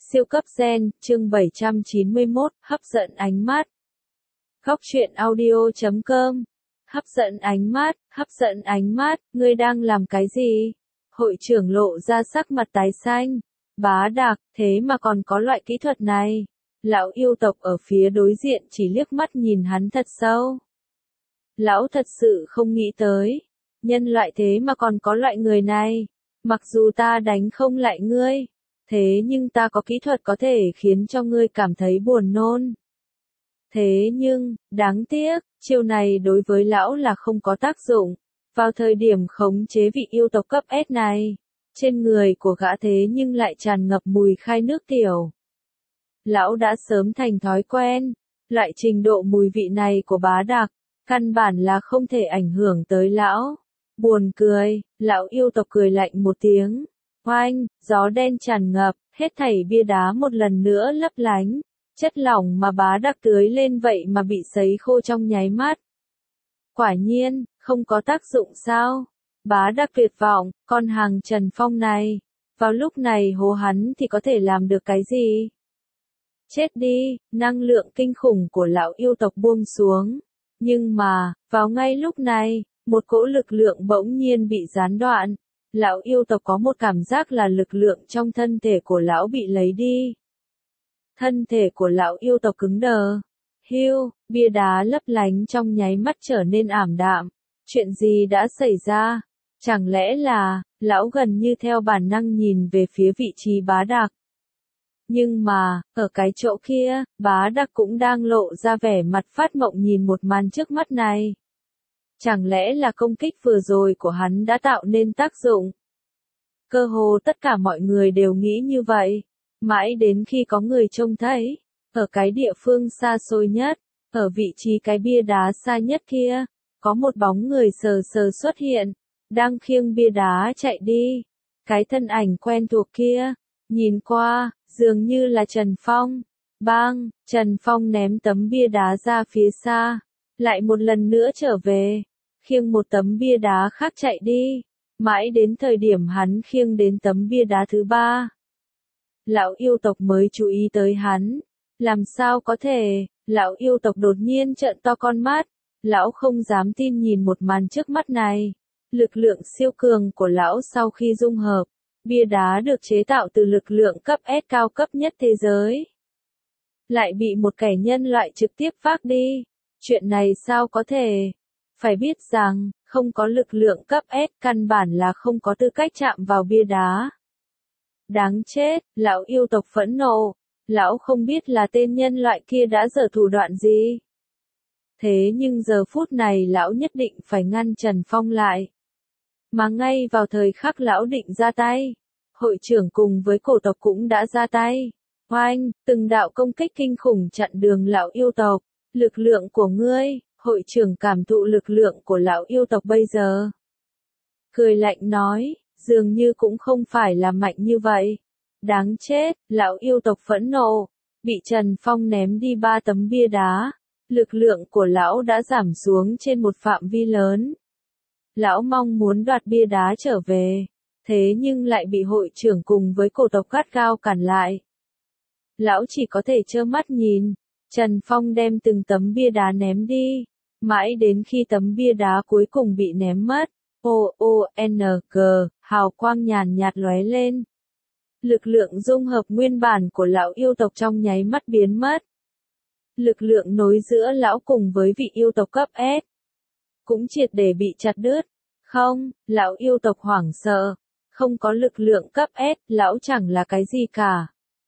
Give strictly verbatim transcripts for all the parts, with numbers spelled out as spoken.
Siêu cấp gen, chương bảy trăm chín mươi mốt, hấp dẫn ánh mắt. Góc truyện audio chấm com. Hấp dẫn ánh mắt, hấp dẫn ánh mắt, ngươi đang làm cái gì? Hội trưởng lộ ra sắc mặt tái xanh. Bá Đạc, thế mà còn có loại kỹ thuật này. Lão yêu tộc ở phía đối diện chỉ liếc mắt nhìn hắn thật sâu. Lão thật sự không nghĩ tới. Nhân loại thế mà còn có loại người này. Mặc dù ta đánh không lại ngươi. Thế nhưng ta có kỹ thuật có thể khiến cho ngươi cảm thấy buồn nôn. Thế nhưng, đáng tiếc, chiêu này đối với lão là không có tác dụng. Vào thời điểm khống chế vị yêu tộc cấp S này, trên người của gã thế nhưng lại tràn ngập mùi khai nước tiểu. Lão đã sớm thành thói quen, loại trình độ mùi vị này của Bá Đạc, căn bản là không thể ảnh hưởng tới lão. Buồn cười, lão yêu tộc cười lạnh một tiếng. Oanh, gió đen tràn ngập, hết thảy bia đá một lần nữa lấp lánh. Chất lỏng mà Bá Đạc tưới lên vậy mà bị sấy khô trong nháy mắt. Quả nhiên, không có tác dụng sao? Bá Đạc tuyệt vọng, con hàng Trần Phong này. Vào lúc này hố hắn thì có thể làm được cái gì? Chết đi, năng lượng kinh khủng của lão yêu tộc buông xuống. Nhưng mà, vào ngay lúc này, một cỗ lực lượng bỗng nhiên bị gián đoạn. Lão yêu tộc có một cảm giác là lực lượng trong thân thể của lão bị lấy đi. Thân thể của lão yêu tộc cứng đờ. Hiu, bia đá lấp lánh trong nháy mắt trở nên ảm đạm. Chuyện gì đã xảy ra? Chẳng lẽ là, lão gần như theo bản năng nhìn về phía vị trí Bá Đạc. Nhưng mà, ở cái chỗ kia, Bá Đạc cũng đang lộ ra vẻ mặt phát mộng nhìn một màn trước mắt này. Chẳng lẽ là công kích vừa rồi của hắn đã tạo nên tác dụng? Cơ hồ tất cả mọi người đều nghĩ như vậy. Mãi đến khi có người trông thấy, ở cái địa phương xa xôi nhất, ở vị trí cái bia đá xa nhất kia, có một bóng người sờ sờ xuất hiện, đang khiêng bia đá chạy đi. Cái thân ảnh quen thuộc kia, nhìn qua, dường như là Trần Phong. Bang, Trần Phong ném tấm bia đá ra phía xa, lại một lần nữa trở về, khiêng một tấm bia đá khác chạy đi. Mãi đến thời điểm hắn khiêng đến tấm bia đá thứ ba, lão yêu tộc mới chú ý tới hắn. Làm sao có thể? Lão yêu tộc đột nhiên trợn to con mắt. Lão không dám tin nhìn một màn trước mắt này. Lực lượng siêu cường của lão sau khi dung hợp, bia đá được chế tạo từ lực lượng cấp S cao cấp nhất thế giới, lại bị một kẻ nhân loại trực tiếp vác đi. Chuyện này sao có thể? Phải biết rằng, không có lực lượng cấp S căn bản là không có tư cách chạm vào bia đá. Đáng chết, lão yêu tộc phẫn nộ. Lão không biết là tên nhân loại kia đã giở thủ đoạn gì. Thế nhưng giờ phút này lão nhất định phải ngăn Trần Phong lại. Mà ngay vào thời khắc lão định ra tay, hội trưởng cùng với cổ tộc cũng đã ra tay. Oanh, từng đạo công kích kinh khủng chặn đường lão yêu tộc. Lực lượng của ngươi, hội trưởng cảm thụ lực lượng của lão yêu tộc bây giờ. Cười lạnh nói, dường như cũng không phải là mạnh như vậy. Đáng chết, lão yêu tộc phẫn nộ, bị Trần Phong ném đi ba tấm bia đá. Lực lượng của lão đã giảm xuống trên một phạm vi lớn. Lão mong muốn đoạt bia đá trở về, thế nhưng lại bị hội trưởng cùng với cổ tộc gắt gao cản lại. Lão chỉ có thể trơ mắt nhìn, Trần Phong đem từng tấm bia đá ném đi, mãi đến khi tấm bia đá cuối cùng bị ném mất. O O N G, hào quang nhàn nhạt lóe lên. Lực lượng dung hợp nguyên bản của lão yêu tộc trong nháy mắt biến mất. Lực lượng nối giữa lão cùng với vị yêu tộc cấp S cũng triệt để bị chặt đứt. Không, lão yêu tộc hoảng sợ. Không có lực lượng cấp S, lão chẳng là cái gì cả.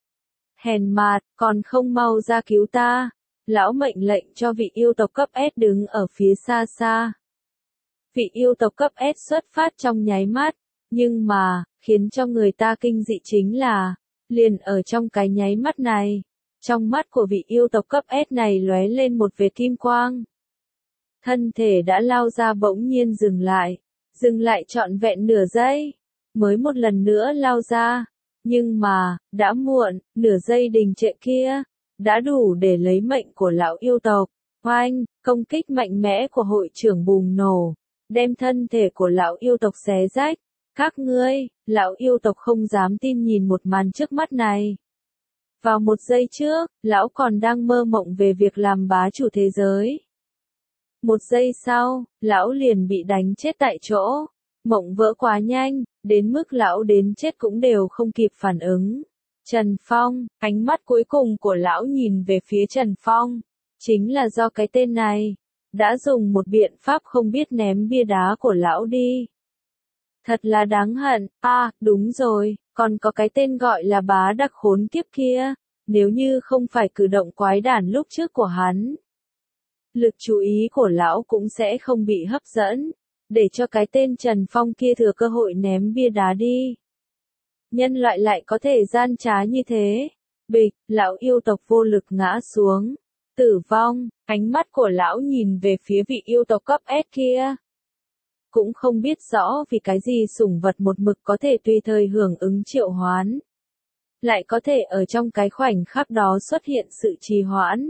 Hèn mạt, còn không mau ra cứu ta. Lão mệnh lệnh cho vị yêu tộc cấp S đứng ở phía xa xa. Vị yêu tộc cấp S xuất phát trong nháy mắt, nhưng mà, khiến cho người ta kinh dị chính là, liền ở trong cái nháy mắt này, trong mắt của vị yêu tộc cấp S này lóe lên một vệt kim quang. Thân thể đã lao ra bỗng nhiên dừng lại, dừng lại trọn vẹn nửa giây, mới một lần nữa lao ra, nhưng mà, đã muộn, nửa giây đình trệ kia, đã đủ để lấy mệnh của lão yêu tộc. Oanh, công kích mạnh mẽ của hội trưởng bùng nổ, đem thân thể của lão yêu tộc xé rách. Các ngươi, lão yêu tộc không dám tin nhìn một màn trước mắt này. Vào một giây trước, lão còn đang mơ mộng về việc làm bá chủ thế giới. Một giây sau, lão liền bị đánh chết tại chỗ. Mộng vỡ quá nhanh, đến mức lão đến chết cũng đều không kịp phản ứng. Trần Phong, ánh mắt cuối cùng của lão nhìn về phía Trần Phong. Chính là do cái tên này, đã dùng một biện pháp không biết ném bia đá của lão đi. Thật là đáng hận, à, đúng rồi, còn có cái tên gọi là bá đặc khốn kiếp kia, nếu như không phải cử động quái đản lúc trước của hắn. Lực chú ý của lão cũng sẽ không bị hấp dẫn, để cho cái tên Trần Phong kia thừa cơ hội ném bia đá đi. Nhân loại lại có thể gian trá như thế. Bịch, lão yêu tộc vô lực ngã xuống. Tử vong, ánh mắt của lão nhìn về phía vị yêu tộc cấp S kia. Cũng không biết rõ vì cái gì sủng vật một mực có thể tùy thời hưởng ứng triệu hoán. Lại có thể ở trong cái khoảnh khắc đó xuất hiện sự trì hoãn.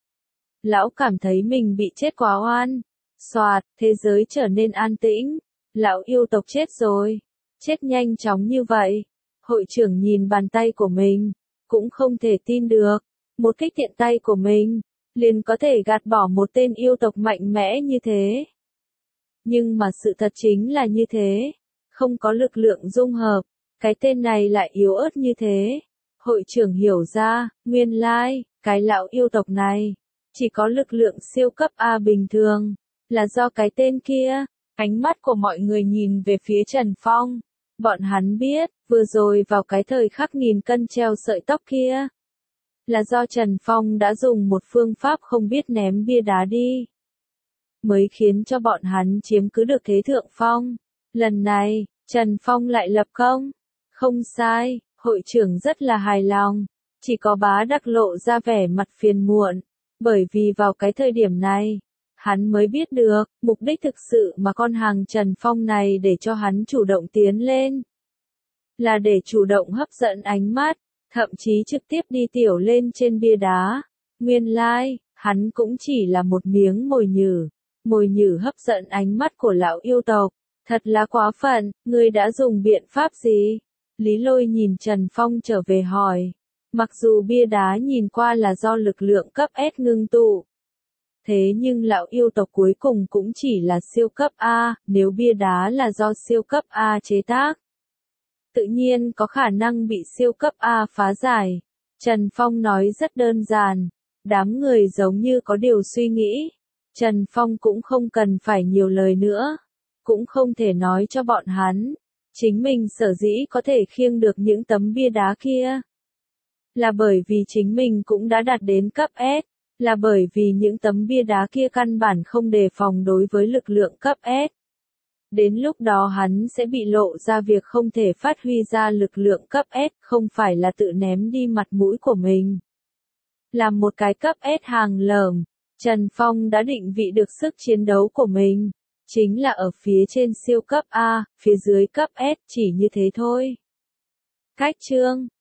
Lão cảm thấy mình bị chết quá oan. Xoạt, thế giới trở nên an tĩnh. Lão yêu tộc chết rồi. Chết nhanh chóng như vậy. Hội trưởng nhìn bàn tay của mình. Cũng không thể tin được. Một kích tiện tay của mình. Liền có thể gạt bỏ một tên yêu tộc mạnh mẽ như thế. Nhưng mà sự thật chính là như thế. Không có lực lượng dung hợp. Cái tên này lại yếu ớt như thế. Hội trưởng hiểu ra, nguyên lai, cái lão yêu tộc này. Chỉ có lực lượng siêu cấp A bình thường. Là do cái tên kia. Ánh mắt của mọi người nhìn về phía Trần Phong. Bọn hắn biết, vừa rồi vào cái thời khắc nghìn cân treo sợi tóc kia. Là do Trần Phong đã dùng một phương pháp không biết ném bia đá đi. Mới khiến cho bọn hắn chiếm cứ được thế thượng phong. Lần này, Trần Phong lại lập công. Không sai, hội trưởng rất là hài lòng. Chỉ có bá đặc lộ ra vẻ mặt phiền muộn. Bởi vì vào cái thời điểm này, hắn mới biết được, mục đích thực sự mà con hàng Trần Phong này để cho hắn chủ động tiến lên. Là để chủ động hấp dẫn ánh mắt, thậm chí trực tiếp đi tiểu lên trên bia đá. Nguyên lai, hắn cũng chỉ là một miếng mồi nhử. Mồi nhử hấp dẫn ánh mắt của lão yêu tộc. Thật là quá phận, ngươi đã dùng biện pháp gì? Lý Lôi nhìn Trần Phong trở về hỏi. Mặc dù bia đá nhìn qua là do lực lượng cấp S ngưng tụ. Thế nhưng lão yêu tộc cuối cùng cũng chỉ là siêu cấp A, nếu bia đá là do siêu cấp A chế tác. Tự nhiên có khả năng bị siêu cấp A phá giải. Trần Phong nói rất đơn giản. Đám người giống như có điều suy nghĩ. Trần Phong cũng không cần phải nhiều lời nữa. Cũng không thể nói cho bọn hắn. Chính mình sở dĩ có thể khiêng được những tấm bia đá kia. Là bởi vì chính mình cũng đã đạt đến cấp S. Là bởi vì những tấm bia đá kia căn bản không đề phòng đối với lực lượng cấp S. Đến lúc đó hắn sẽ bị lộ ra việc không thể phát huy ra lực lượng cấp S, không phải là tự ném đi mặt mũi của mình. Là một cái cấp S hàng lởm, Trần Phong đã định vị được sức chiến đấu của mình. Chính là ở phía trên siêu cấp A, phía dưới cấp S, chỉ như thế thôi. Cách chương